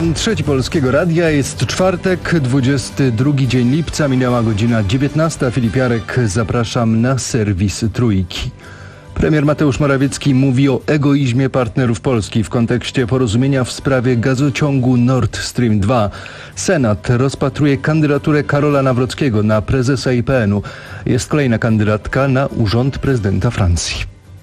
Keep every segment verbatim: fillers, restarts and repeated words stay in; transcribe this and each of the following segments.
Program Trzeci Polskiego Radia. Jest czwartek, dwudziesty drugi dzień lipca, minęła godzina dziewiętnasta. Filip Jarek, zapraszam na serwis Trójki. Premier Mateusz Morawiecki mówi o egoizmie partnerów Polski w kontekście porozumienia w sprawie gazociągu Nord Stream dwa. Senat rozpatruje kandydaturę Karola Nawrockiego na prezesa I P N u. Jest kolejna kandydatka na urząd prezydenta Francji.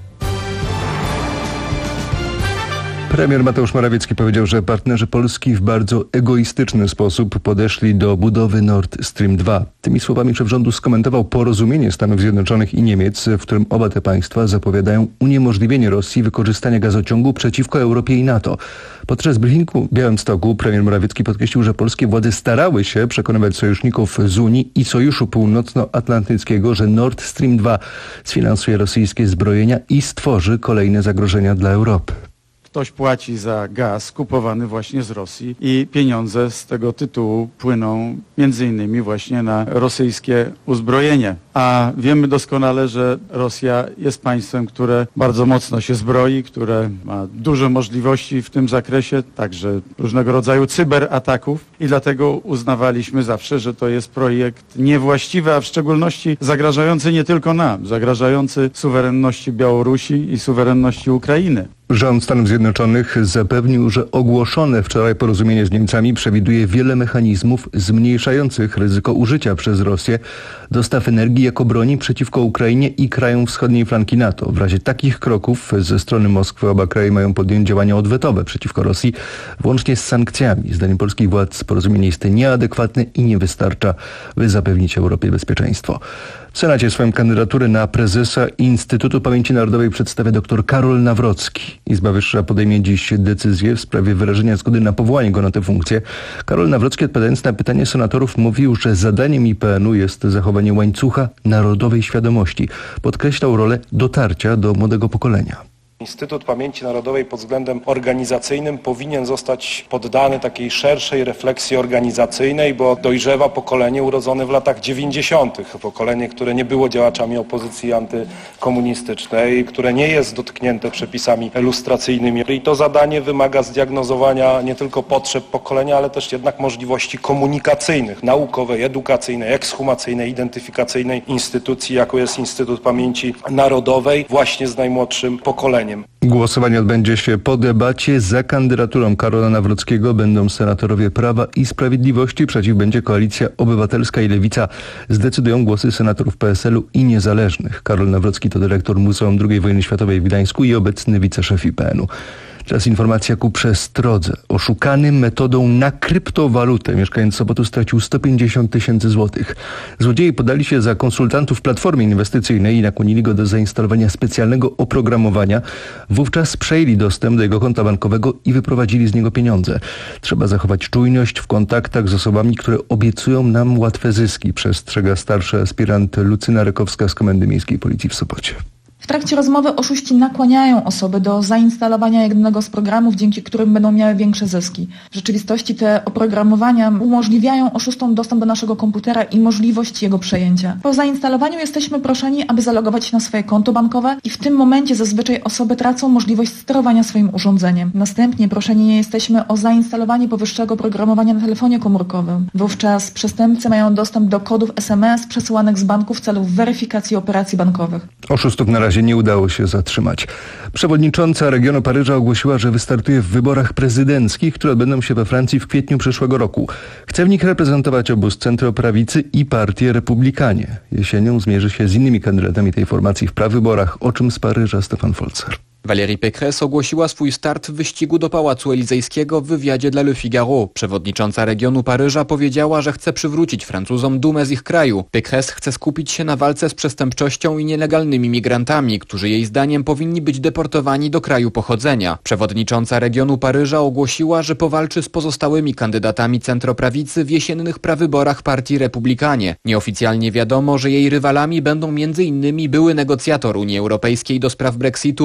Premier Mateusz Morawiecki powiedział, że partnerzy Polski w bardzo egoistyczny sposób podeszli do budowy Nord Stream dwa. Tymi słowami szef rządu skomentował porozumienie Stanów Zjednoczonych i Niemiec, w którym oba te państwa zapowiadają uniemożliwienie Rosji wykorzystania gazociągu przeciwko Europie i NATO. Podczas briefingu w Białymstoku premier Morawiecki podkreślił, że polskie władze starały się przekonywać sojuszników z Unii i Sojuszu Północnoatlantyckiego, że Nord Stream dwa sfinansuje rosyjskie zbrojenia i stworzy kolejne zagrożenia dla Europy. Ktoś płaci za gaz kupowany właśnie z Rosji i pieniądze z tego tytułu płyną między innymi właśnie na rosyjskie uzbrojenie. A wiemy doskonale, że Rosja jest państwem, które bardzo mocno się zbroi, które ma duże możliwości w tym zakresie, także różnego rodzaju cyberataków i dlatego uznawaliśmy zawsze, że to jest projekt niewłaściwy, a w szczególności zagrażający nie tylko nam, zagrażający suwerenności Białorusi i suwerenności Ukrainy. Rząd Stanów Zjednoczonych zapewnił, że ogłoszone wczoraj porozumienie z Niemcami przewiduje wiele mechanizmów zmniejszających ryzyko użycia przez Rosję dostaw energii jako broni przeciwko Ukrainie i krajom wschodniej flanki NATO. W razie takich kroków ze strony Moskwy oba kraje mają podjąć działania odwetowe przeciwko Rosji, włącznie z sankcjami. Zdaniem polskich władz porozumienie jest nieadekwatne i nie wystarcza, by zapewnić Europie bezpieczeństwo. W Senacie swoją kandydaturę na prezesa Instytutu Pamięci Narodowej przedstawia dr Karol Nawrocki. Izba Wyższa podejmie dziś decyzję w sprawie wyrażenia zgody na powołanie go na tę funkcję. Karol Nawrocki, odpowiadając na pytanie senatorów, mówił, że zadaniem I P N u jest zachowanie łańcucha narodowej świadomości. Podkreślał rolę dotarcia do młodego pokolenia. Instytut Pamięci Narodowej pod względem organizacyjnym powinien zostać poddany takiej szerszej refleksji organizacyjnej, bo dojrzewa pokolenie urodzone w latach dziewięćdziesiątych. Pokolenie, które nie było działaczami opozycji antykomunistycznej, które nie jest dotknięte przepisami lustracyjnymi. I to zadanie wymaga zdiagnozowania nie tylko potrzeb pokolenia, ale też jednak możliwości komunikacyjnych, naukowej, edukacyjnej, ekshumacyjnej, identyfikacyjnej instytucji, jaką jest Instytut Pamięci Narodowej, właśnie z najmłodszym pokoleniem. Głosowanie odbędzie się po debacie. Za kandydaturą Karola Nawrockiego będą senatorowie Prawa i Sprawiedliwości. Przeciw będzie Koalicja Obywatelska i Lewica. Zdecydują głosy senatorów P S L u i niezależnych. Karol Nawrocki to dyrektor Muzeum drugiej Wojny Światowej w Gdańsku i obecny wiceszef I P N u. Teraz informacja ku przestrodze. Oszukany metodą na kryptowalutę mieszkaniec Sopotu stracił sto pięćdziesiąt tysięcy złotych. Złodzieje podali się za konsultantów platformy inwestycyjnej i nakłonili go do zainstalowania specjalnego oprogramowania. Wówczas przejęli dostęp do jego konta bankowego i wyprowadzili z niego pieniądze. Trzeba zachować czujność w kontaktach z osobami, które obiecują nam łatwe zyski, przestrzega starszy aspirant Lucyna Rekowska z Komendy Miejskiej Policji w Sopocie. W trakcie rozmowy oszuści nakłaniają osoby do zainstalowania jednego z programów, dzięki którym będą miały większe zyski. W rzeczywistości te oprogramowania umożliwiają oszustom dostęp do naszego komputera i możliwość jego przejęcia. Po zainstalowaniu jesteśmy proszeni, aby zalogować się na swoje konto bankowe i w tym momencie zazwyczaj osoby tracą możliwość sterowania swoim urządzeniem. Następnie proszeni jesteśmy o zainstalowanie powyższego oprogramowania na telefonie komórkowym. Wówczas przestępcy mają dostęp do kodów S M S przesyłanych z banku w celu weryfikacji operacji bankowych. Oszustów na razie nie udało się zatrzymać. Przewodnicząca regionu Paryża ogłosiła, że wystartuje w wyborach prezydenckich, które odbędą się we Francji w kwietniu przyszłego roku. Chce w nich reprezentować obóz centroprawicy i partię Republikanie. Jesienią zmierzy się z innymi kandydatami tej formacji w prawyborach. O czym z Paryża Stefan Folzer. Valérie Pécresse ogłosiła swój start w wyścigu do Pałacu Elizejskiego w wywiadzie dla Le Figaro. Przewodnicząca regionu Paryża powiedziała, że chce przywrócić Francuzom dumę z ich kraju. Pécresse chce skupić się na walce z przestępczością i nielegalnymi migrantami, którzy jej zdaniem powinni być deportowani do kraju pochodzenia. Przewodnicząca regionu Paryża ogłosiła, że powalczy z pozostałymi kandydatami centroprawicy w jesiennych prawyborach partii Republikanie. Nieoficjalnie wiadomo, że jej rywalami będą między innymi były negocjator Unii Europejskiej do spraw Brexitu Michel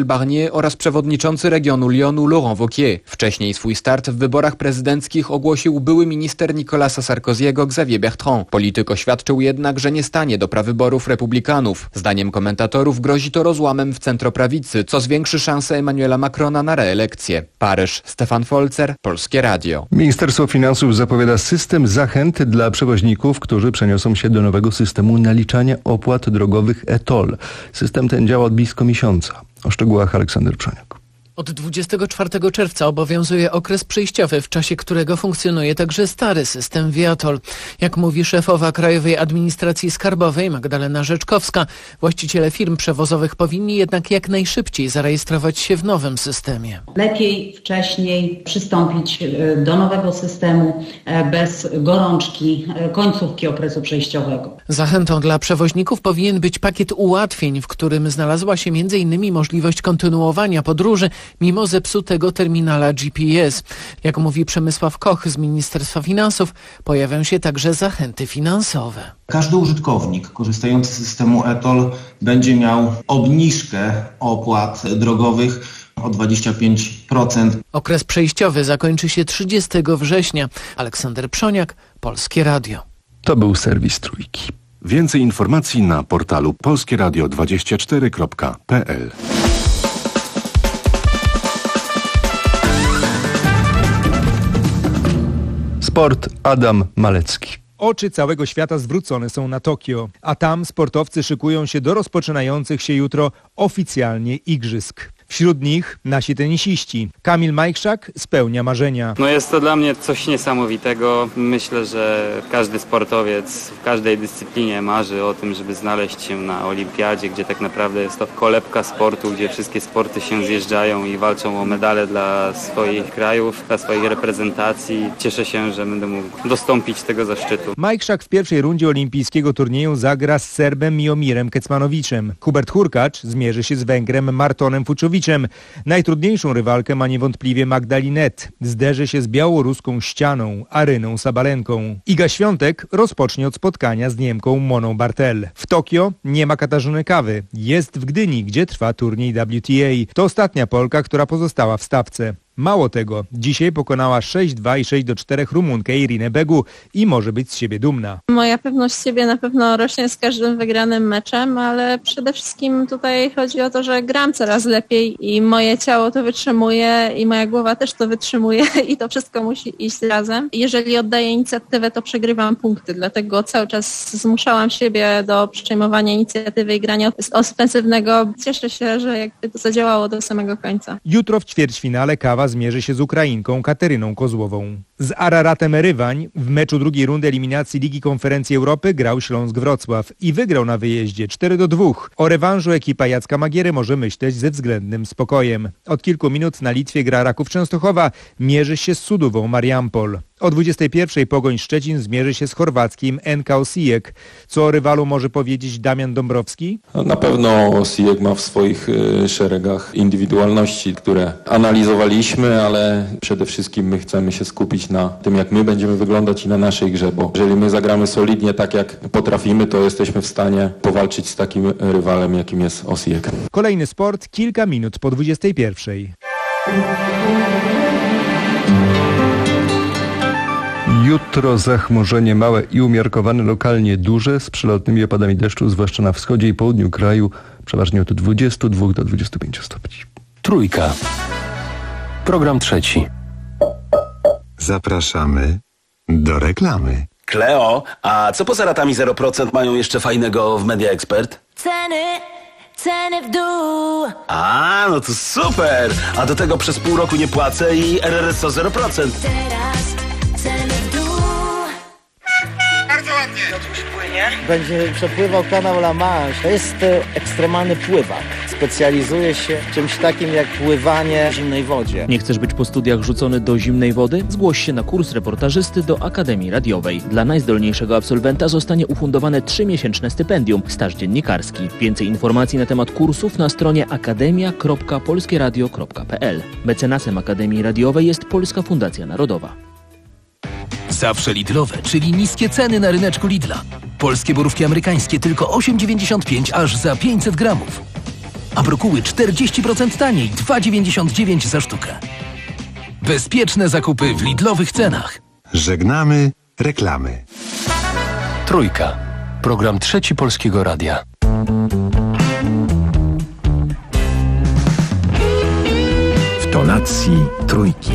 Barnier oraz przewodniczący regionu Lyonu Laurent Wauquiez. Wcześniej swój start w wyborach prezydenckich ogłosił były minister Nicolasa Sarkoziego Xavier Bertrand. Polityk oświadczył jednak, że nie stanie do prawyborów republikanów. Zdaniem komentatorów grozi to rozłamem w centroprawicy, co zwiększy szanse Emmanuela Macrona na reelekcję. Paryż, Stefan Folzer, Polskie Radio. Ministerstwo Finansów zapowiada system zachęt dla przewoźników, którzy przeniosą się do nowego systemu naliczania opłat drogowych e toll. System ten działa od blisko miesiąca. O szczegółach Aleksander Przoniak. Od dwudziestego czwartego czerwca obowiązuje okres przejściowy, w czasie którego funkcjonuje także stary system Viator. Jak mówi szefowa Krajowej Administracji Skarbowej Magdalena Rzeczkowska, właściciele firm przewozowych powinni jednak jak najszybciej zarejestrować się w nowym systemie. Lepiej wcześniej przystąpić do nowego systemu bez gorączki końcówki okresu przejściowego. Zachętą dla przewoźników powinien być pakiet ułatwień, w którym znalazła się między innymi możliwość kontynuowania podróży mimo zepsutego terminala G P S. Jak mówi Przemysław Koch z Ministerstwa Finansów, pojawią się także zachęty finansowe. Każdy użytkownik korzystający z systemu e toll będzie miał obniżkę opłat drogowych o dwadzieścia pięć procent. Okres przejściowy zakończy się trzydziestego września. Aleksander Przoniak, Polskie Radio. To był serwis Trójki. Więcej informacji na portalu polskie radio dwadzieścia cztery kropka p l. Sport, Adam Malecki. Oczy całego świata zwrócone są na Tokio, a tam sportowcy szykują się do rozpoczynających się jutro oficjalnie igrzysk. Wśród nich nasi tenisiści. Kamil Majchrzak spełnia marzenia. No jest to dla mnie coś niesamowitego. Myślę, że każdy sportowiec w każdej dyscyplinie marzy o tym, żeby znaleźć się na olimpiadzie, gdzie tak naprawdę jest to kolebka sportu, gdzie wszystkie sporty się zjeżdżają i walczą o medale dla swoich krajów, dla swoich reprezentacji. Cieszę się, że będę mógł dostąpić tego zaszczytu. Majchrzak w pierwszej rundzie olimpijskiego turnieju zagra z Serbem Miomirem Kecmanowiczem. Hubert Hurkacz zmierzy się z Węgrem Martonem Fuczowiczem. Najtrudniejszą rywalkę ma niewątpliwie Magdalinet. Zderzy się z białoruską ścianą Aryną Sabalenką. Iga Świątek rozpocznie od spotkania z Niemką Moną Bartel. W Tokio nie ma Katarzyny Kawy. Jest w Gdyni, gdzie trwa turniej W T A. To ostatnia Polka, która pozostała w stawce. Mało tego, dzisiaj pokonała sześć dwa i sześć do czterech Rumunkę Irinę Begu i może być z siebie dumna. Moja pewność siebie na pewno rośnie z każdym wygranym meczem, ale przede wszystkim tutaj chodzi o to, że gram coraz lepiej i moje ciało to wytrzymuje i moja głowa też to wytrzymuje i to wszystko musi iść razem. Jeżeli oddaję inicjatywę, to przegrywam punkty, dlatego cały czas zmuszałam siebie do przejmowania inicjatywy i grania ofensywnego. Cieszę się, że jakby to zadziałało do samego końca. Jutro w ćwierćfinale Kawa zmierzy się z Ukrainką Kateryną Kozłową. Z Araratem Erywań w meczu drugiej rundy eliminacji Ligi Konferencji Europy grał Śląsk Wrocław i wygrał na wyjeździe cztery do dwóch. O rewanżu ekipa Jacka Magiery może myśleć ze względnym spokojem. Od kilku minut na Litwie gra Raków Częstochowa, mierzy się z Sudową Mariampol. O dwudziestej pierwszej Pogoń Szczecin zmierzy się z chorwackim N K Osijek. Co o rywalu może powiedzieć Damian Dąbrowski? Na pewno Osijek ma w swoich y, szeregach indywidualności, które analizowaliśmy, ale przede wszystkim my chcemy się skupić na tym, jak my będziemy wyglądać i na naszej grze, bo jeżeli my zagramy solidnie tak, jak potrafimy, to jesteśmy w stanie powalczyć z takim rywalem, jakim jest Osijek. Kolejny sport, kilka minut po dwudziestej pierwszej. Jutro zachmurzenie małe i umiarkowane, lokalnie duże, z przelotnymi opadami deszczu, zwłaszcza na wschodzie i południu kraju, przeważnie od dwudziestu dwóch do dwudziestu pięciu stopni. Trójka. Program trzeci. Zapraszamy do reklamy. Kleo, a co poza ratami zero procent mają jeszcze fajnego w Media Expert? Ceny, ceny w dół. A, no to super! A do tego przez pół roku nie płacę i R R S O zero procent. Teraz ceny w dół. Bardzo ładnie. Piotruś płynie. Będzie przepływał kanał La Manche. To jest ekstremalny pływak. Specjalizuje się w czymś takim jak pływanie w zimnej wodzie. Nie chcesz być po studiach rzucony do zimnej wody? Zgłoś się na kurs reportażysty do Akademii Radiowej. Dla najzdolniejszego absolwenta zostanie ufundowane trzymiesięczne stypendium, staż dziennikarski. Więcej informacji na temat kursów na stronie akademia kropka polskie radio kropka p l. Mecenasem Akademii Radiowej jest Polska Fundacja Narodowa. Zawsze Lidlowe, czyli niskie ceny na ryneczku Lidla. Polskie borówki amerykańskie tylko osiem dziewięćdziesiąt pięć aż za pięćset gramów. a brokuły czterdzieści procent taniej, dwa dziewięćdziesiąt dziewięć za sztukę. Bezpieczne zakupy w Lidlowych cenach. Żegnamy reklamy. Trójka. Program Trzeci Polskiego Radia. W tonacji trójki.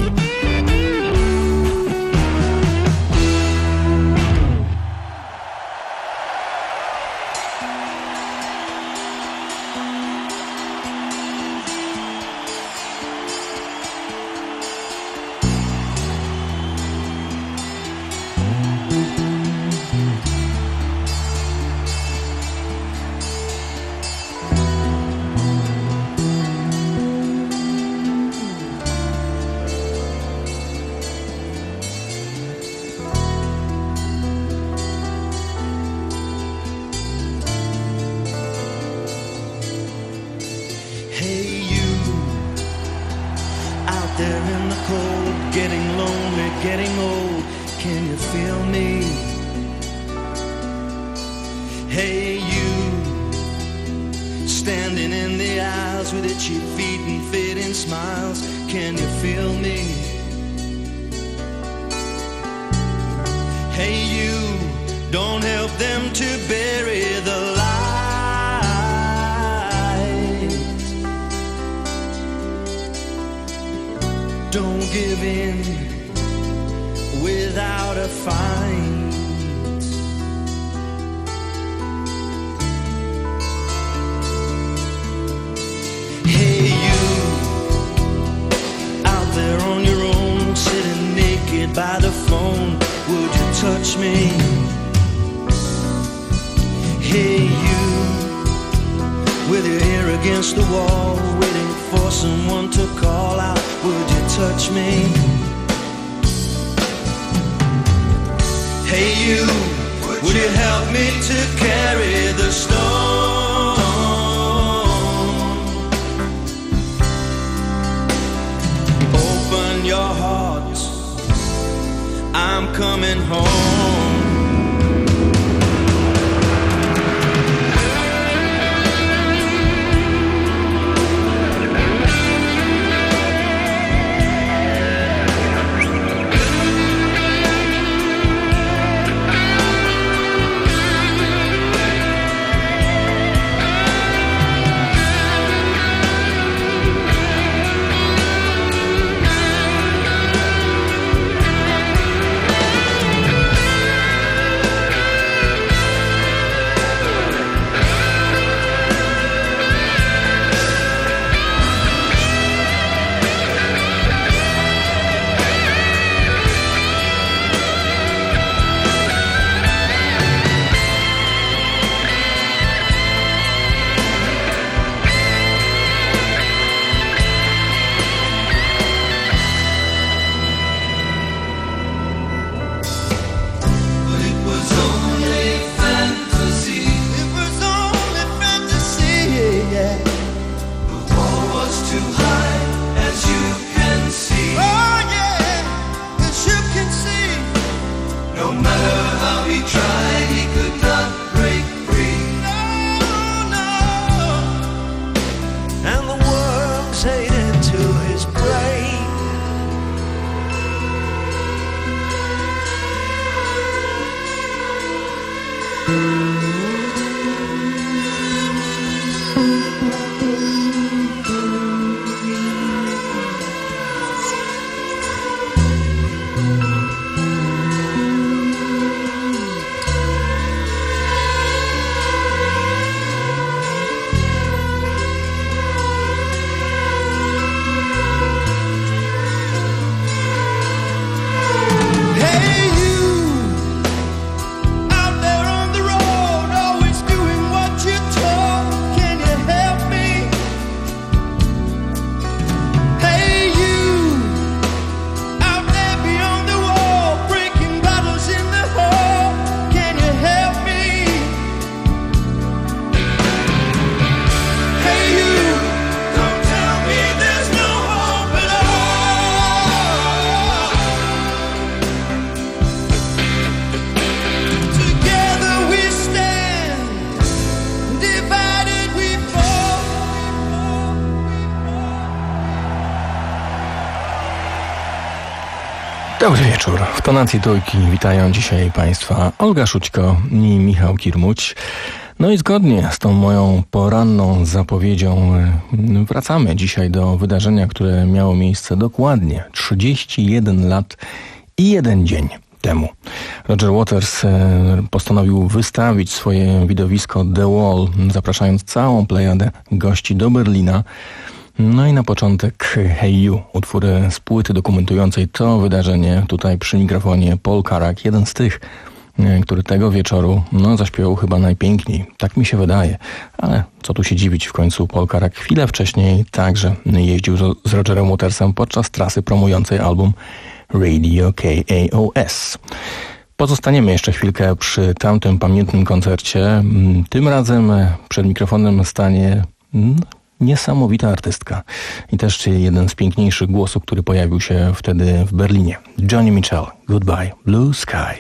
Dobry wieczór. W tonacji trójki witają dzisiaj Państwa Olga Szućko i Michał Kirmuć. No i zgodnie z tą moją poranną zapowiedzią wracamy dzisiaj do wydarzenia, które miało miejsce dokładnie trzydzieści jeden lat i jeden dzień temu. Roger Waters postanowił wystawić swoje widowisko The Wall, zapraszając całą plejadę gości do Berlina. No i na początek Hey You, utwór z płyty dokumentującej to wydarzenie. Tutaj przy mikrofonie Paul Carrack, jeden z tych, który tego wieczoru no, zaśpiewał chyba najpiękniej. Tak mi się wydaje. Ale co tu się dziwić, w końcu Paul Carrack chwilę wcześniej także jeździł z Rogerem Watersem podczas trasy promującej album Radio K A O S. Pozostaniemy jeszcze chwilkę przy tamtym pamiętnym koncercie. Tym razem przed mikrofonem stanie niesamowita artystka i też jeden z piękniejszych głosów, który pojawił się wtedy w Berlinie. Joni Mitchell, Goodbye Blue Sky.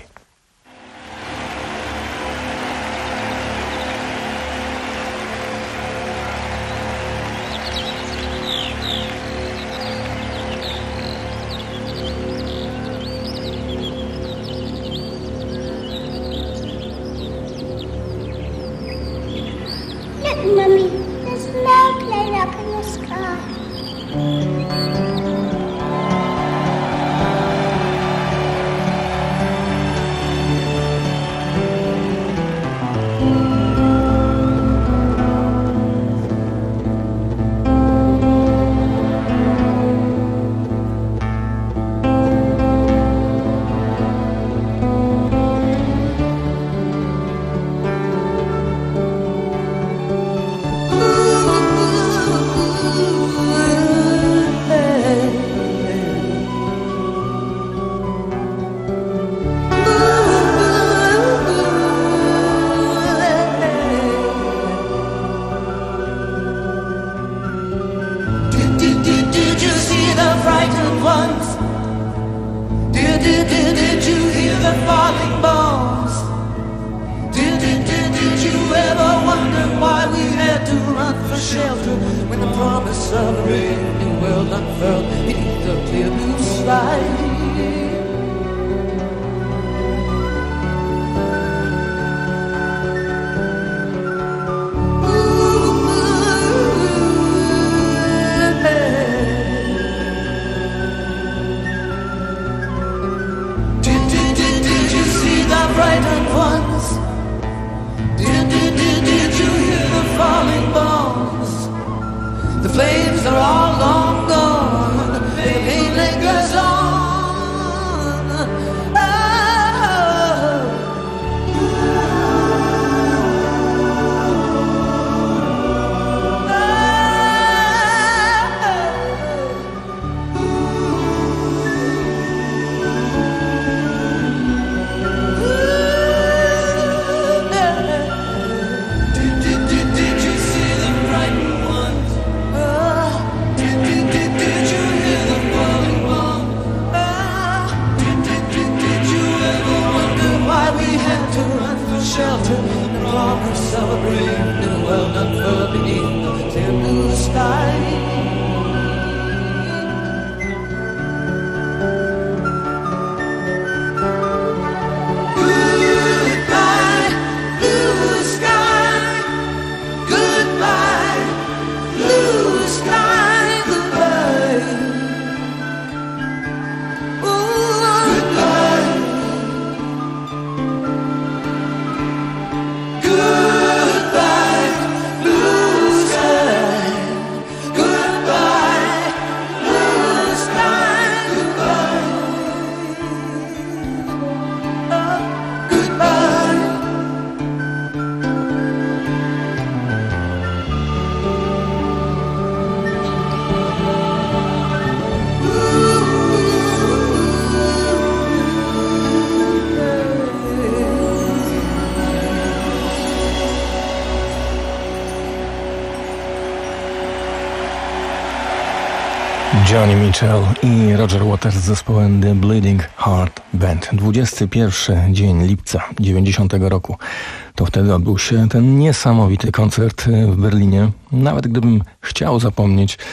Joni Mitchell i Roger Waters z zespołem The Bleeding Heart Band. dwudziesty pierwszy dzień lipca dziewięćdziesiątego roku. To wtedy odbył się ten niesamowity koncert w Berlinie. Nawet gdybym chciał zapomnieć,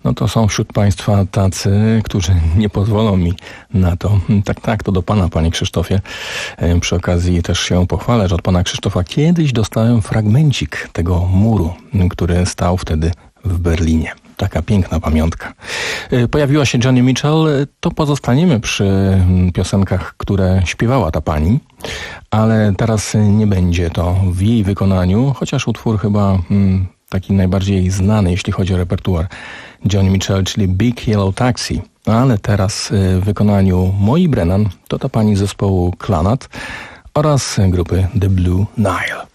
no to są wśród Państwa tacy, którzy nie pozwolą mi na to. Tak, tak, to do Pana, Panie Krzysztofie. Przy okazji też się pochwalę, że od Pana Krzysztofa kiedyś dostałem fragmencik tego muru, który stał wtedy w Berlinie. Taka piękna pamiątka. Pojawiła się Joni Mitchell, to pozostaniemy przy piosenkach, które śpiewała ta pani, ale teraz nie będzie to w jej wykonaniu, chociaż utwór chyba hmm, taki najbardziej znany, jeśli chodzi o repertuar Joni Mitchell, czyli Big Yellow Taxi. Ale teraz w wykonaniu Moi Brennan, to ta pani zespołu Clannad oraz grupy The Blue Nile.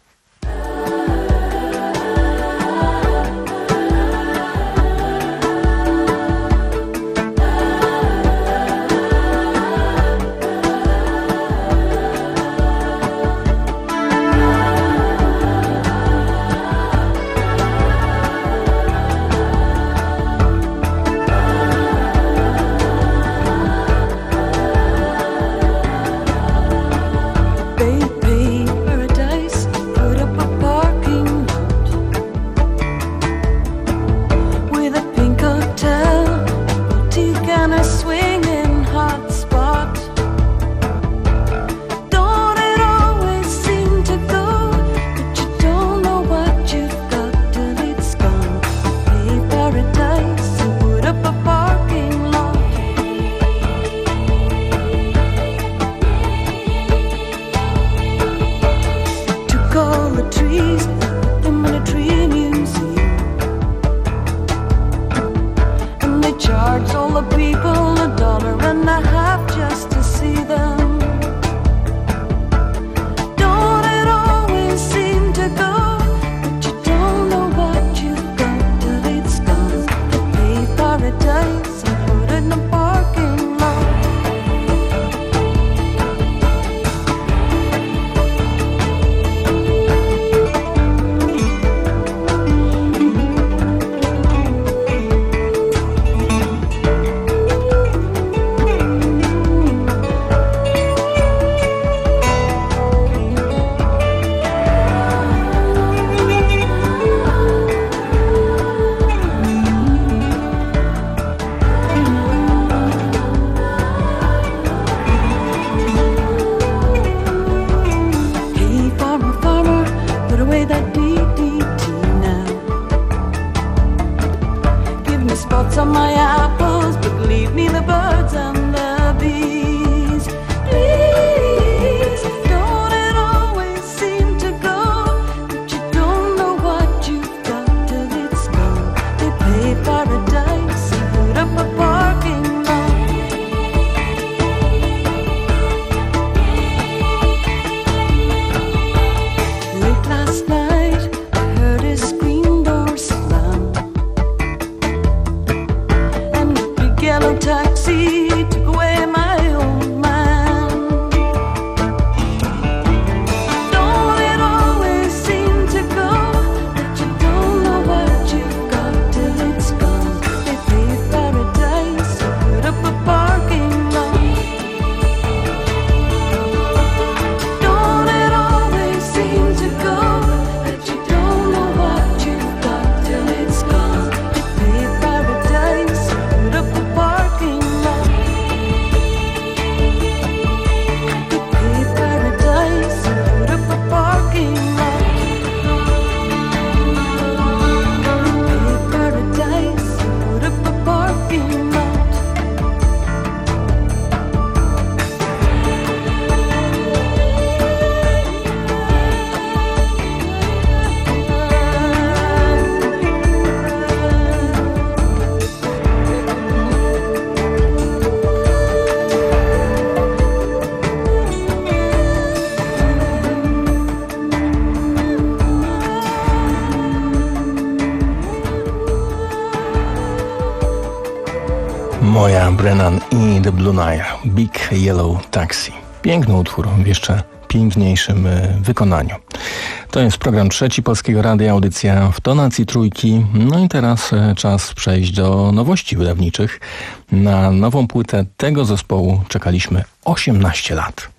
Moja Brennan i The Blue Nile, Big Yellow Taxi. Piękny utwór w jeszcze piękniejszym wykonaniu. To jest program Trzeci Polskiego Radia, audycja w tonacji trójki. No i teraz czas przejść do nowości wydawniczych. Na nową płytę tego zespołu czekaliśmy osiemnaście lat.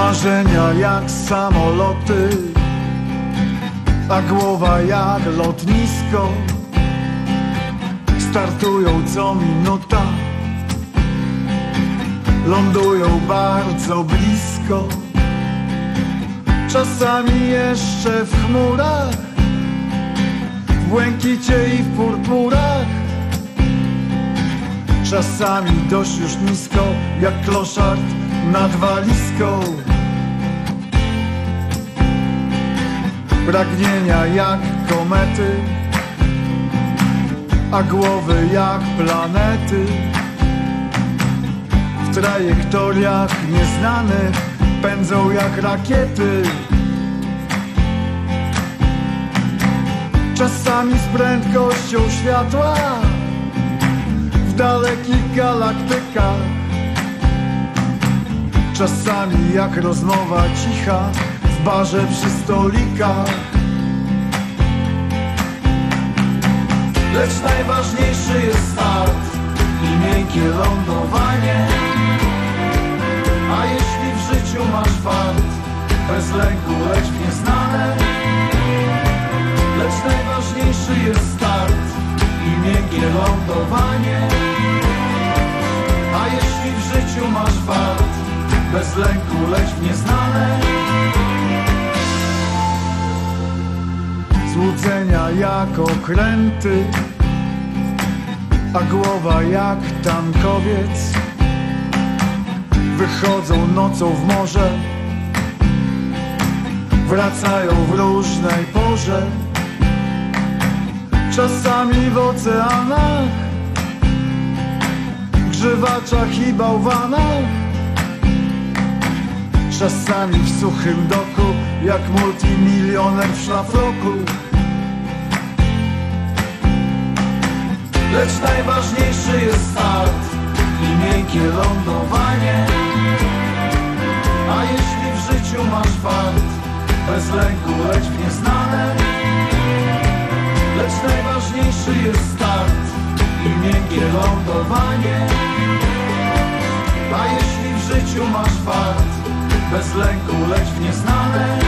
Marzenia jak samoloty, a głowa jak lotnisko. Startują co minuta, lądują bardzo blisko. Czasami jeszcze w chmurach, w błękicie i w purpurach. Czasami dość już nisko, jak kloszard nad walizką. Pragnienia jak komety, a głowy jak planety. W trajektoriach nieznanych pędzą jak rakiety. Czasami z prędkością światła w dalekich galaktykach. Czasami jak rozmowa cicha w barze przy stolikach. Lecz najważniejszy jest start i miękkie lądowanie. A jeśli w życiu masz fart, bez lęku leć w nieznane. Lecz najważniejszy jest start i miękkie lądowanie. A jeśli w życiu masz fart, bez lęku leć w nieznane. Złudzenia jak okręty, a głowa jak tankowiec. Wychodzą nocą w morze, wracają w różnej porze. Czasami w oceanach, grzywaczach i bałwanach. Czasami w suchym doku, jak multimilioner w szlafroku. Lecz najważniejszy jest start i miękkie lądowanie. A jeśli w życiu masz fart, bez lęku leć w nieznane. Lecz najważniejszy jest start i miękkie lądowanie. A jeśli w życiu masz fart, bez lęku leć w nieznane.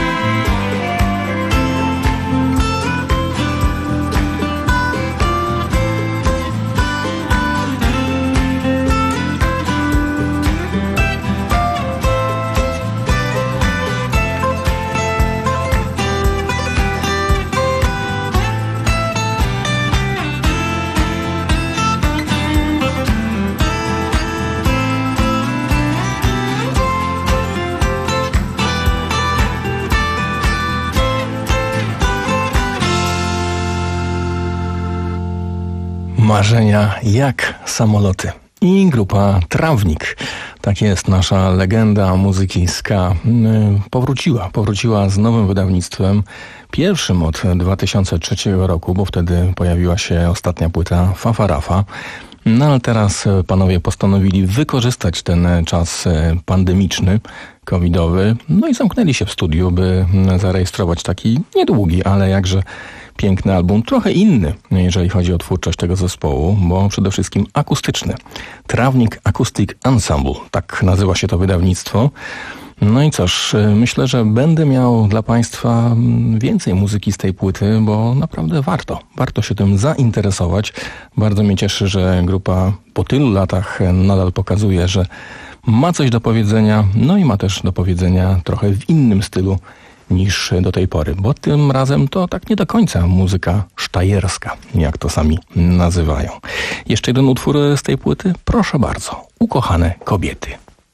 Marzenia jak samoloty. I grupa Trawnik. Tak jest, nasza legenda muzyki ska powróciła. Powróciła z nowym wydawnictwem, pierwszym od dwa tysiące trzeciego roku, bo wtedy pojawiła się ostatnia płyta Fafa Rafa. No ale teraz panowie postanowili wykorzystać ten czas pandemiczny, covidowy, no i zamknęli się w studiu, by zarejestrować taki niedługi, ale jakże piękny album, trochę inny, jeżeli chodzi o twórczość tego zespołu, bo przede wszystkim akustyczny. Trawnik Acoustic Ensemble, tak nazywa się to wydawnictwo. No i cóż, myślę, że będę miał dla Państwa więcej muzyki z tej płyty, bo naprawdę warto. Warto się tym zainteresować. Bardzo mnie cieszy, że grupa po tylu latach nadal pokazuje, że ma coś do powiedzenia, no i ma też do powiedzenia trochę w innym stylu niż do tej pory, bo tym razem to tak nie do końca muzyka sztajerska, jak to sami nazywają. Jeszcze jeden utwór z tej płyty, proszę bardzo, Ukochane kobiety.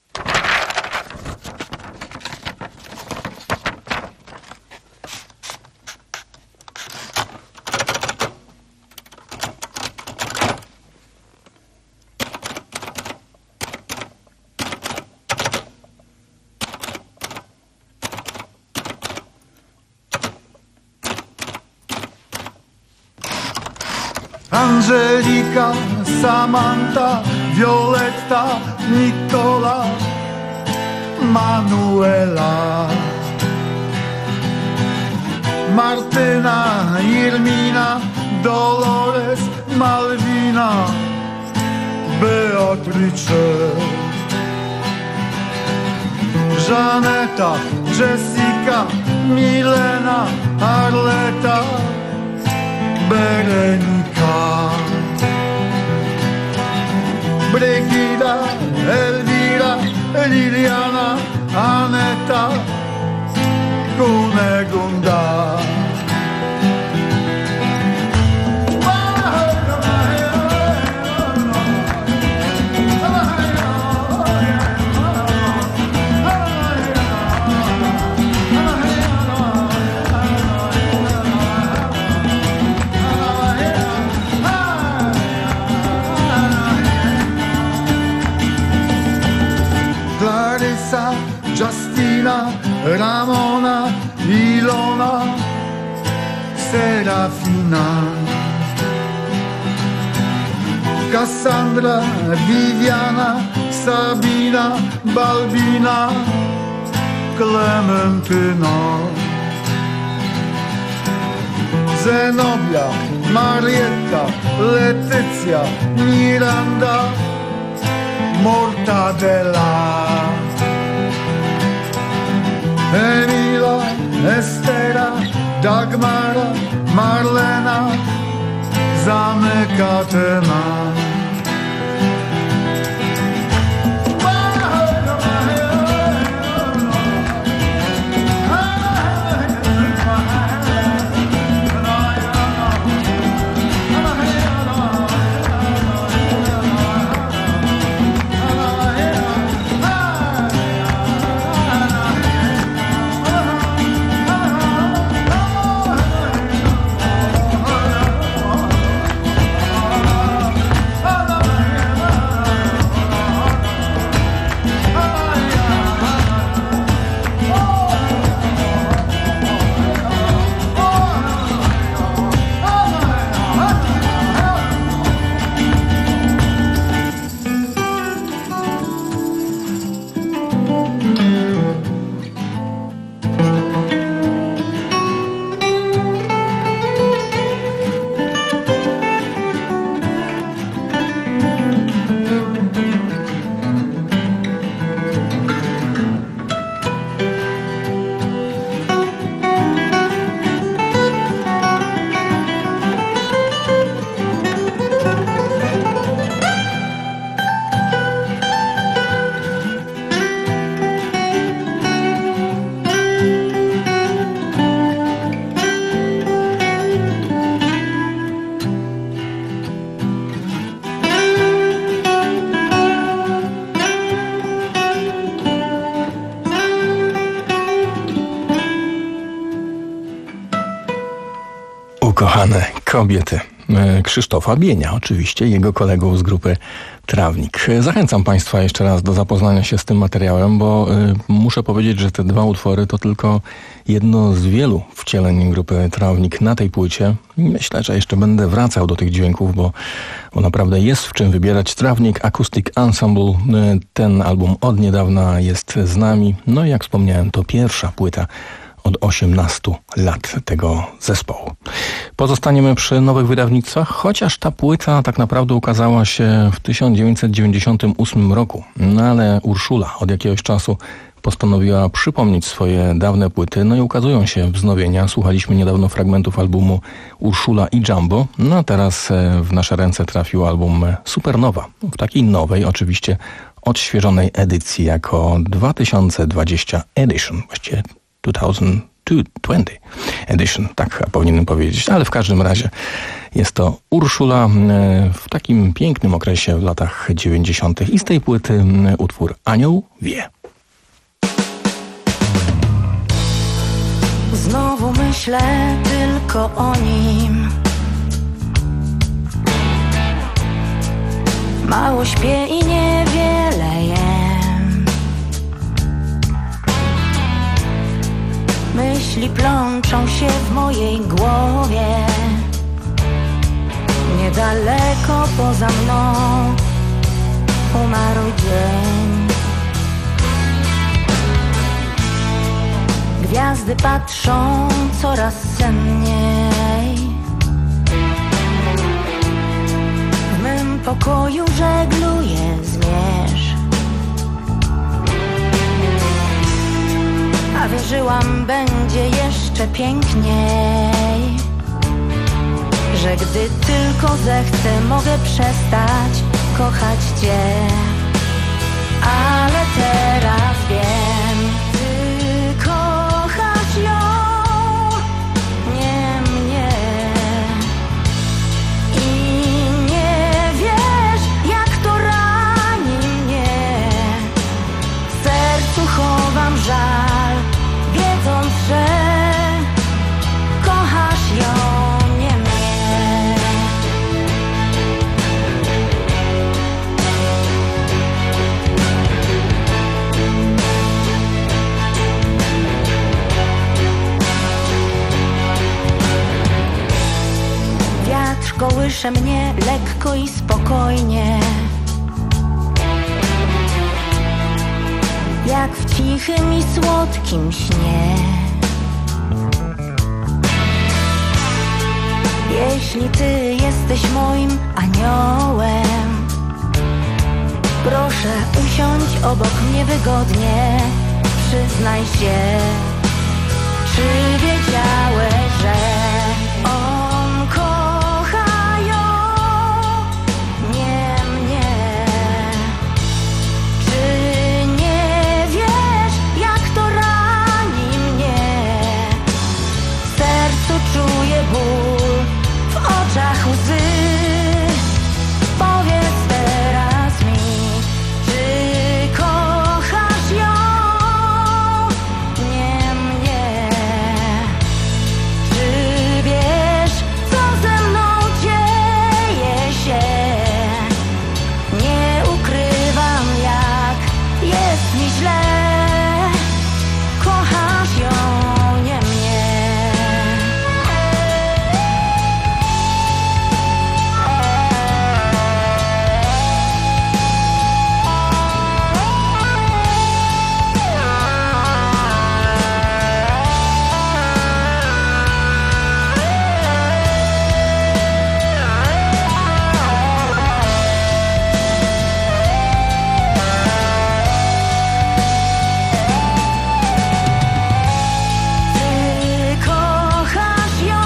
Angelika, Samanta, Violetta, Nicola, Manuela, Martyna, Irmina, Dolores, Malwina, Beatrice. Żaneta, Jessica, Milena, Arleta, Berenika, Brygida, Elwira, Liliana, Aneta, Kunegunda. Justina, Ramona, Ilona, Serafina, Cassandra, Viviana, Sabina, Balbina, Klementyna, Zenobia, Marietta, Letycja, Miranda, Mortadella, Emila, Estera, Dagmara, Marlena, zamyka temat. Ukochane kobiety Krzysztofa Bienia, oczywiście jego kolegów z grupy Trawnik. Zachęcam Państwa jeszcze raz do zapoznania się z tym materiałem, bo y, muszę powiedzieć, że te dwa utwory to tylko jedno z wielu wcieleń grupy Trawnik na tej płycie. Myślę, że jeszcze będę wracał do tych dźwięków, bo, bo naprawdę jest w czym wybierać. Trawnik Acoustic Ensemble, y, ten album od niedawna jest z nami. No i jak wspomniałem, to pierwsza płyta od osiemnastu lat tego zespołu. Pozostaniemy przy nowych wydawnictwach, chociaż ta płyta tak naprawdę ukazała się w tysiąc dziewięćset dziewięćdziesiątym ósmym roku. No ale Urszula od jakiegoś czasu postanowiła przypomnieć swoje dawne płyty, no i ukazują się wznowienia. Słuchaliśmy niedawno fragmentów albumu Urszula i Jumbo, no a teraz w nasze ręce trafił album Supernowa, w takiej nowej, oczywiście odświeżonej edycji jako dwa tysiące dwudziesty Edition, właściwie dwa tysiące dwudziesty Edition, tak powinienem powiedzieć, ale w każdym razie jest to Urszula w takim pięknym okresie w latach dziewięćdziesiątych i z tej płyty utwór Anioł wie. Znowu myślę tylko o nim. Mało śpię i niewiele jem. Myśli plączą się w mojej głowie. Niedaleko poza mną umarł dzień. Gwiazdy patrzą coraz senniej. W mym pokoju żegluje zmierzch. wierzyłam, będzie jeszcze piękniej, że gdy tylko zechcę, mogę przestać kochać Cię. Ale teraz wiem, Ty kochasz ją, nie mnie. I nie wiesz, jak to rani mnie. W sercu chowam żal, wiedząc, że kochasz ją, nie mnie. Wiatr kołysze mnie lekko i spokojnie, jak w cichym i słodkim śnie. Jeśli Ty jesteś moim aniołem, proszę usiądź obok mnie wygodnie. Przyznaj się, czy wiedziałeś, że on kocha ją, nie mnie. Czy nie wiesz, jak to rani mnie? W sercu czuję ból, w oczach łzy. Powiedz teraz mi, czy kochasz ją, nie mnie? Czy wiesz, co ze mną dzieje się? Nie ukrywam, jak jest mi źle. Kochasz ją, nie mnie. Ty kochasz ją,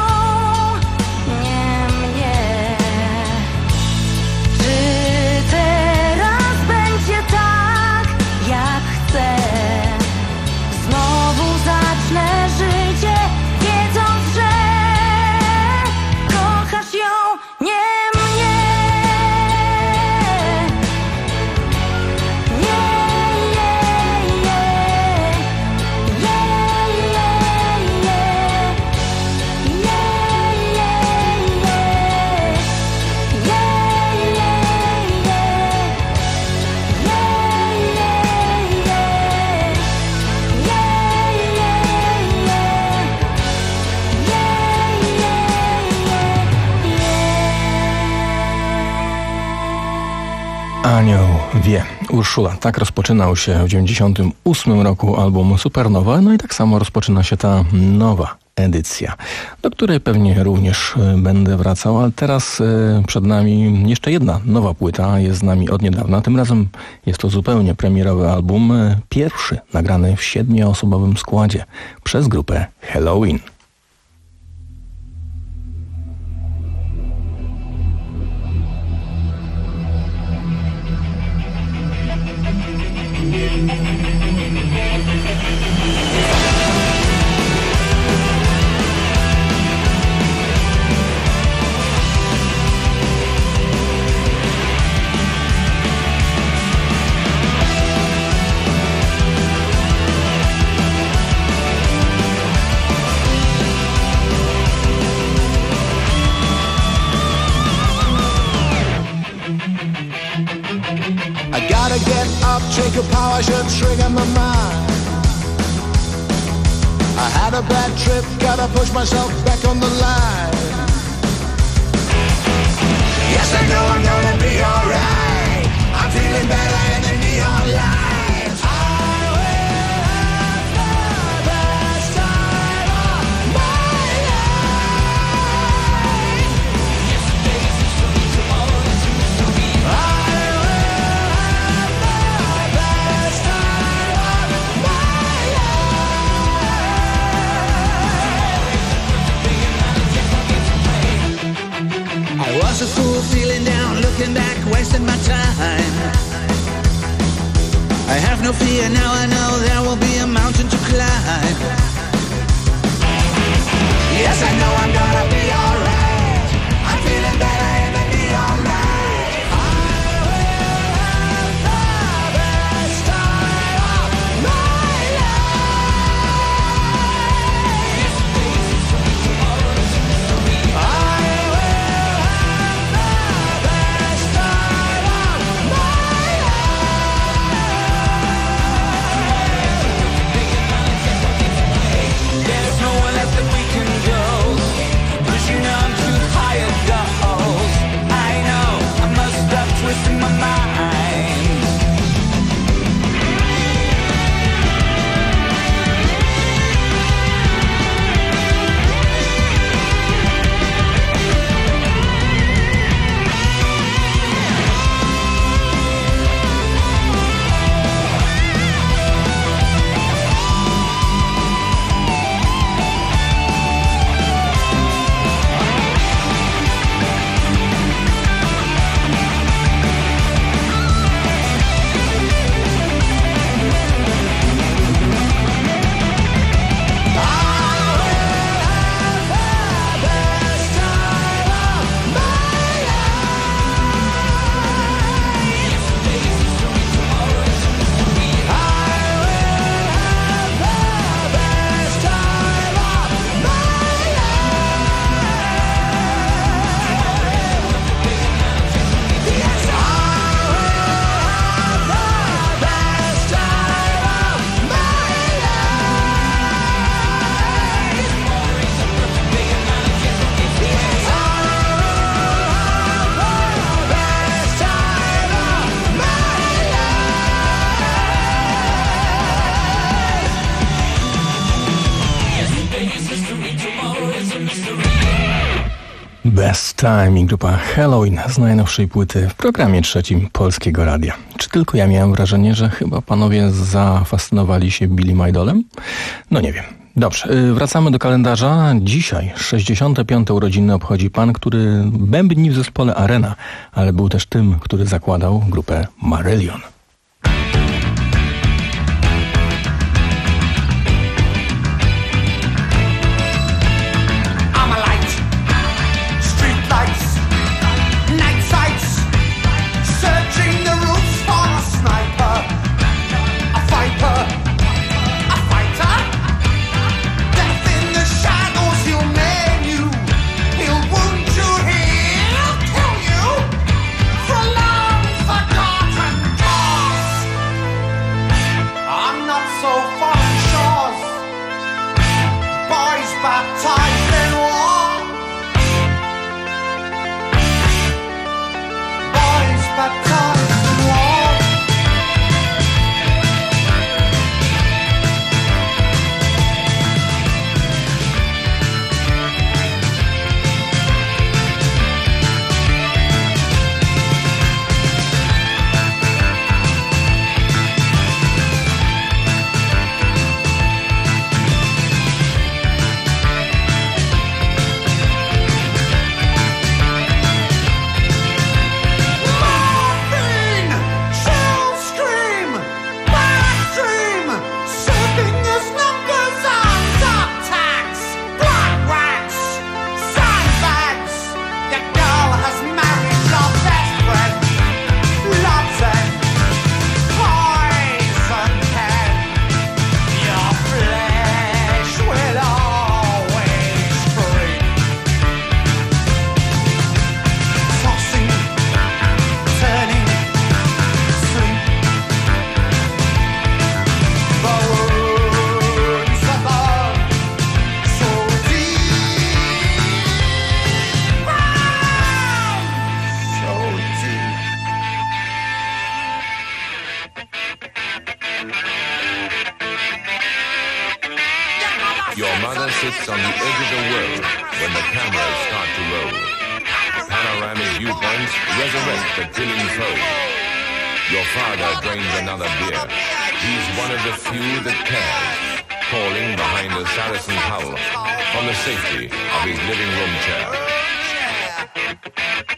nie mnie. Czy teraz będzie tak, jak chcę? Znowu zacznę życie, wiedząc, że kochasz ją, nie mnie. Nie, nie, nie. Anioł wie. Urszula. Tak rozpoczynał się w dziewięćdziesiątym ósmym roku album Supernowa, no i tak samo rozpoczyna się ta nowa edycja, do której pewnie również będę wracał, ale teraz przed nami jeszcze jedna nowa płyta, jest z nami od niedawna. Tym razem jest to zupełnie premierowy album, pierwszy nagrany w siedmioosobowym składzie przez grupę Helloween. Take a power should trigger my mind. I had a bad trip, gotta push myself back on the line. Yes, I know I'm gonna be alright. I'm feeling better in the neon lights. I will have the best time of my life. Yesterday's history, tomorrow's history. I will have the best time of my life. Was a fool feeling down, looking back, wasting my time. I have no fear, now I know there will be a mountain to climb. Yes, I know I'm gonna be alright. I'm feeling better in the neon light. I will have the best time of my life. I will have the best time of my life. There's nowhere left that we can go. Pushing on too high a goals. I know I must stop twisting my mind. Best Time i grupa Halloween z najnowszej płyty w programie trzecim Polskiego Radia. Czy tylko ja miałem wrażenie, że chyba panowie zafascynowali się Billy Idolem? No nie wiem. Dobrze, wracamy do kalendarza. Dzisiaj sześćdziesiąte piąte urodziny obchodzi pan, który bębni w zespole Arena, ale był też tym, który zakładał grupę Marillion. Your mother sits on the edge of the world when the cameras start to roll. Panoramic viewpoints resurrect the killing foe. Your father drains another beer. He's one of the few that cares, calling behind the Saracen's hull from the safety of his living room chair.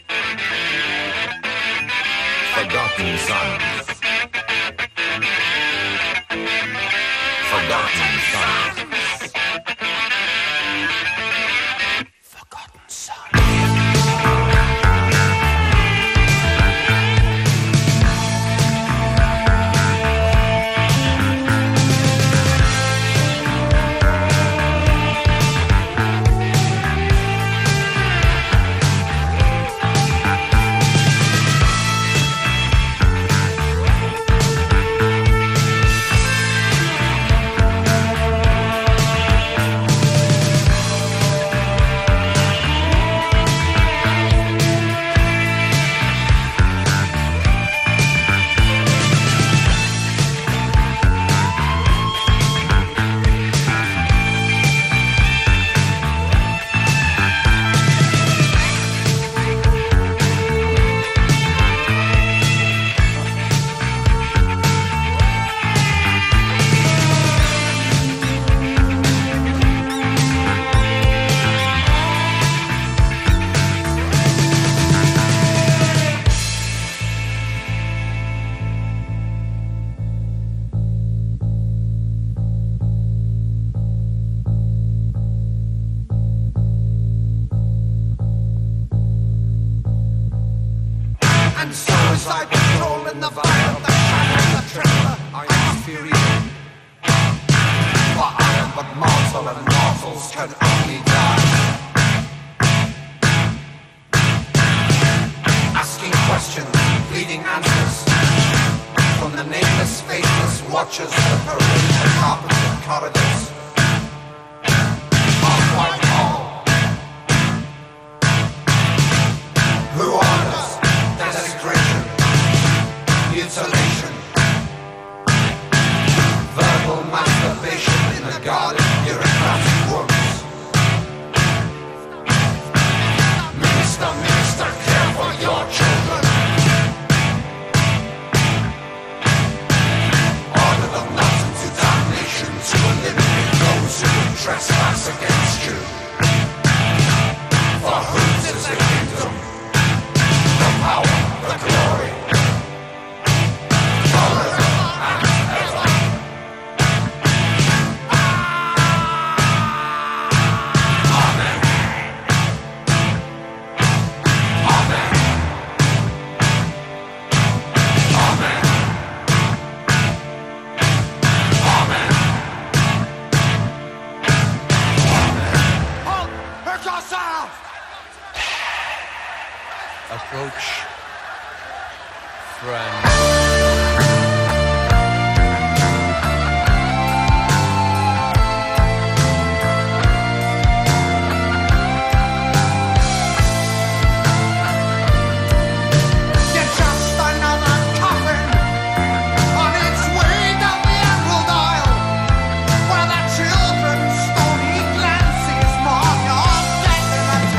Forgotten sons. Forgotten sons. Forgotten sons.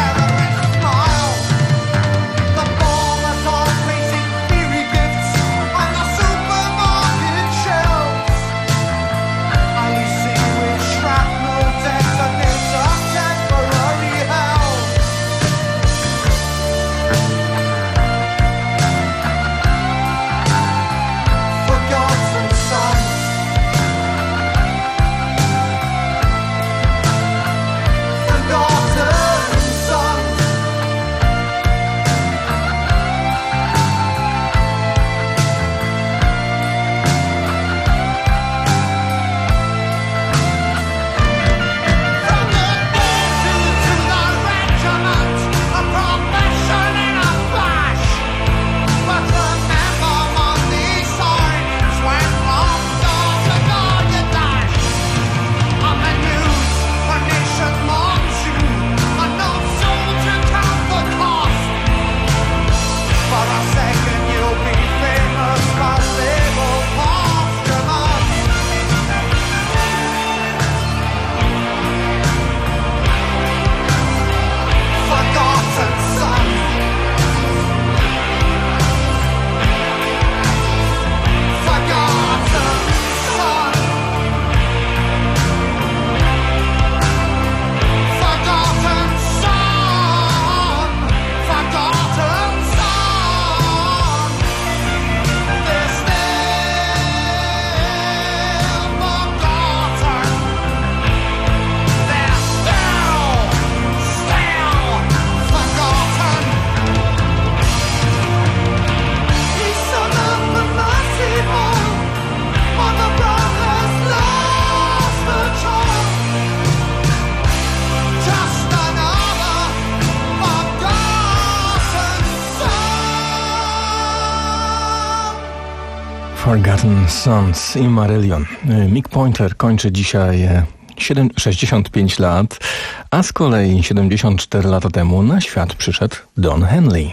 The ball is all placing theory bits Forgotten Sons i Marillion. Mick Pointer kończy dzisiaj sześćdziesiąt pięć lat, a z kolei siedemdziesiąt cztery lata temu na świat przyszedł Don Henley.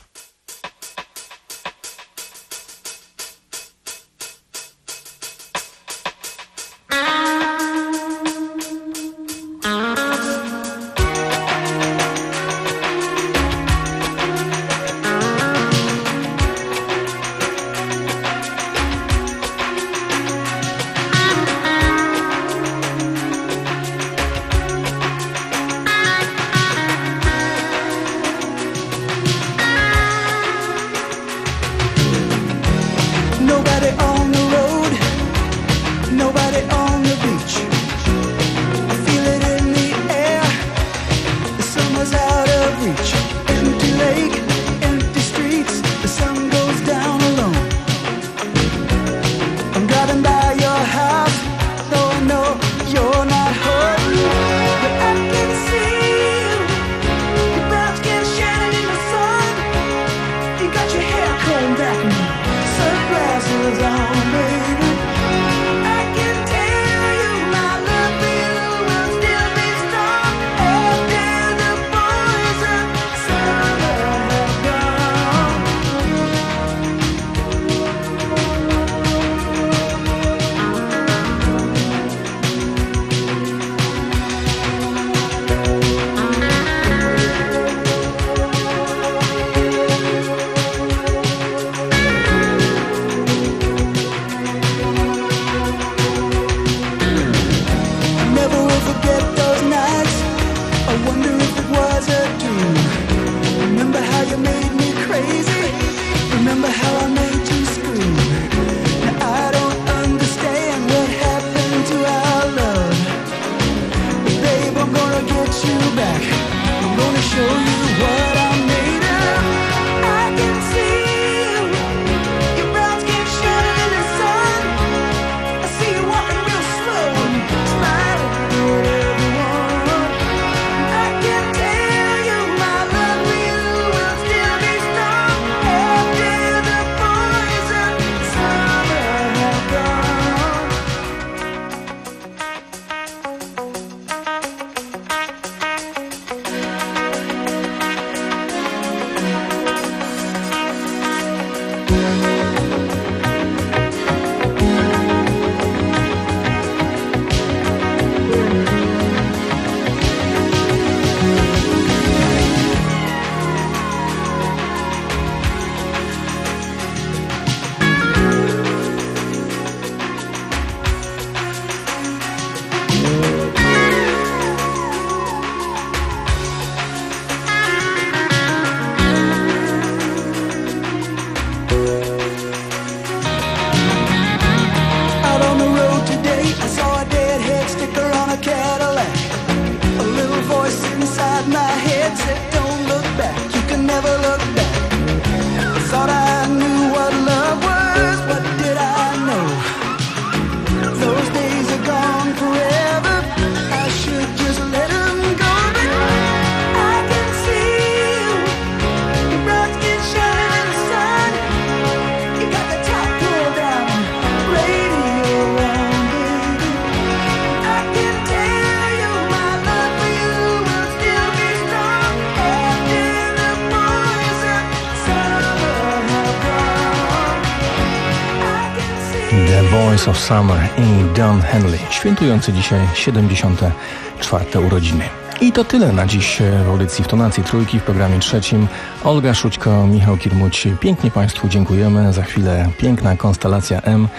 Voice of Summer i Don Henley, świętujący dzisiaj siedemdziesiąte czwarte urodziny. I to tyle na dziś w audycji w tonacji trójki w programie trzecim. Olga Szućko, Michał Kirmuć. Pięknie Państwu dziękujemy. Za chwilę piękna konstelacja M.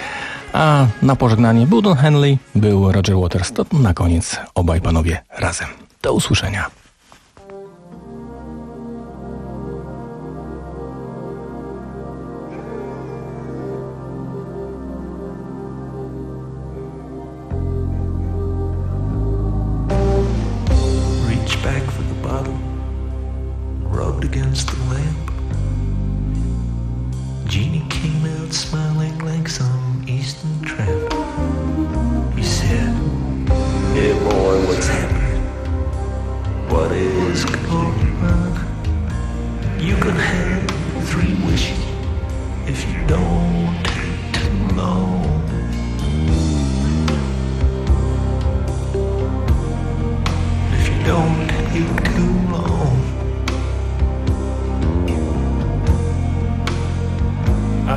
A na pożegnanie był Don Henley, był Roger Waters. To na koniec obaj panowie razem. Do usłyszenia. Against the lamp, Jeannie came out smiling like some eastern tramp. He said, "Hey boy, what's happening? What is going on? You can have three wishes if you don't take tomorrow."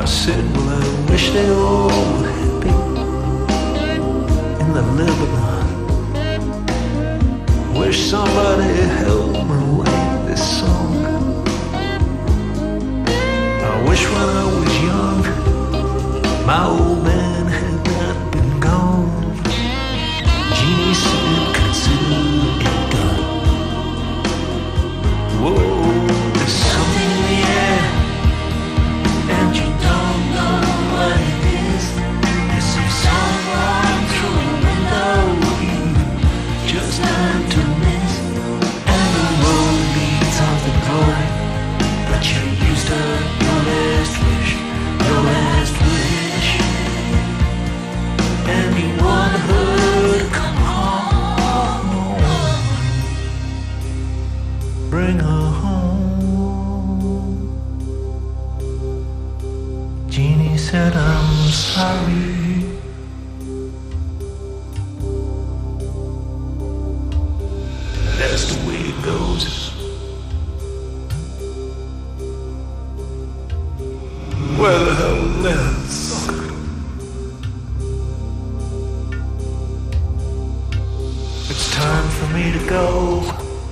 I said, well, I wish they all were happy in the Lebanon. Wish somebody helped me write this song. I wish when I was young, my old man had not been gone. Jeannie said, consider it done. Whoa, there's something in the air, and you don't know what it is. There's some someone through a window you just learned to miss. And the road leads on to glory, but you used up your last wish, your last wish. And you want her to come home, bring her home. Jeannie said, I'm sorry. That's the way it goes. Where the hell was that song? It's time for me to go.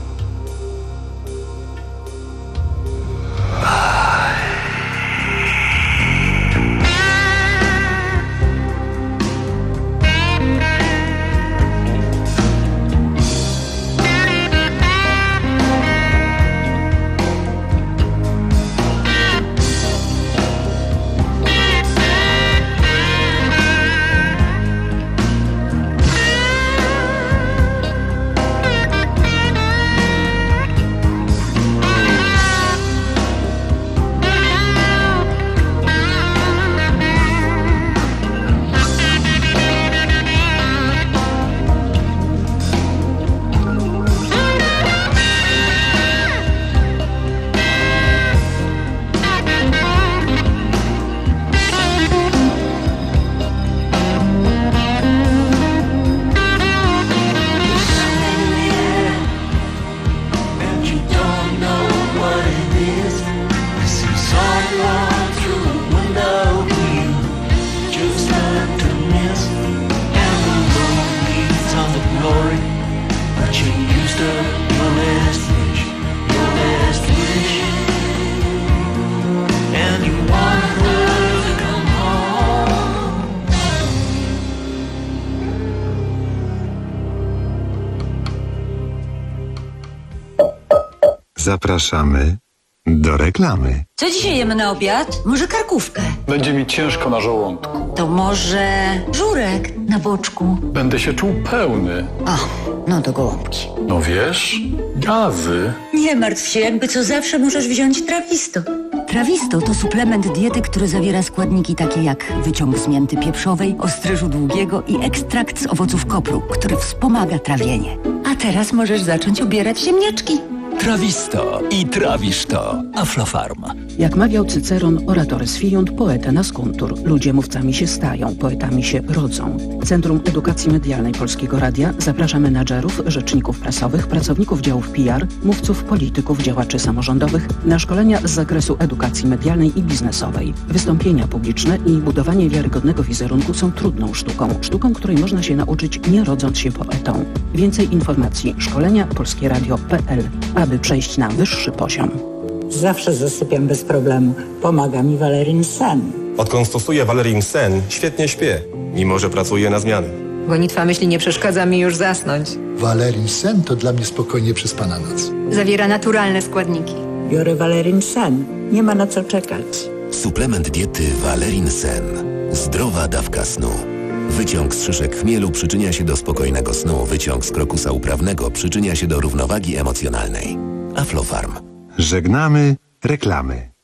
Zapraszamy do reklamy. Co dzisiaj jemy na obiad? Może karkówkę? Będzie mi ciężko na żołądku. To może żurek na boczku? Będę się czuł pełny. O, no to gołąbki. No wiesz, gazy. Nie martw się, jakby co zawsze możesz wziąć Trawisto. Trawisto to suplement diety, który zawiera składniki takie jak wyciąg z mięty pieprzowej, ostryżu długiego i ekstrakt z owoców kopru, który wspomaga trawienie. A teraz możesz zacząć ubierać ziemniaczki. Trawisto i trawisz to. Aflofarm. Jak mawiał Cyceron, oratory sfiunt, poeta skuntur. Ludzie mówcami się stają, poetami się rodzą. Centrum Edukacji Medialnej Polskiego Radia zaprasza menadżerów, rzeczników prasowych, pracowników działów P R, mówców, polityków, działaczy samorządowych na szkolenia z zakresu edukacji medialnej i biznesowej. Wystąpienia publiczne i budowanie wiarygodnego wizerunku są trudną sztuką. Sztuką, której można się nauczyć nie rodząc się poetą. Więcej informacji szkolenia polskieradio kropka p l. Aby przejść na wyższy poziom. Zawsze zasypiam bez problemu. Pomaga mi Valerin Sen. Odkąd stosuję Valerin Sen, świetnie śpię, mimo że pracuję na zmiany. Gonitwa myśli nie przeszkadza mi już zasnąć. Valerin Sen to dla mnie spokojnie przespana noc. Zawiera naturalne składniki. Biorę Valerin Sen. Nie ma na co czekać. Suplement diety Valerin Sen. Zdrowa dawka snu. Wyciąg z szyszek chmielu przyczynia się do spokojnego snu. Wyciąg z krokusa uprawnego przyczynia się do równowagi emocjonalnej. Aflofarm. Żegnamy reklamy.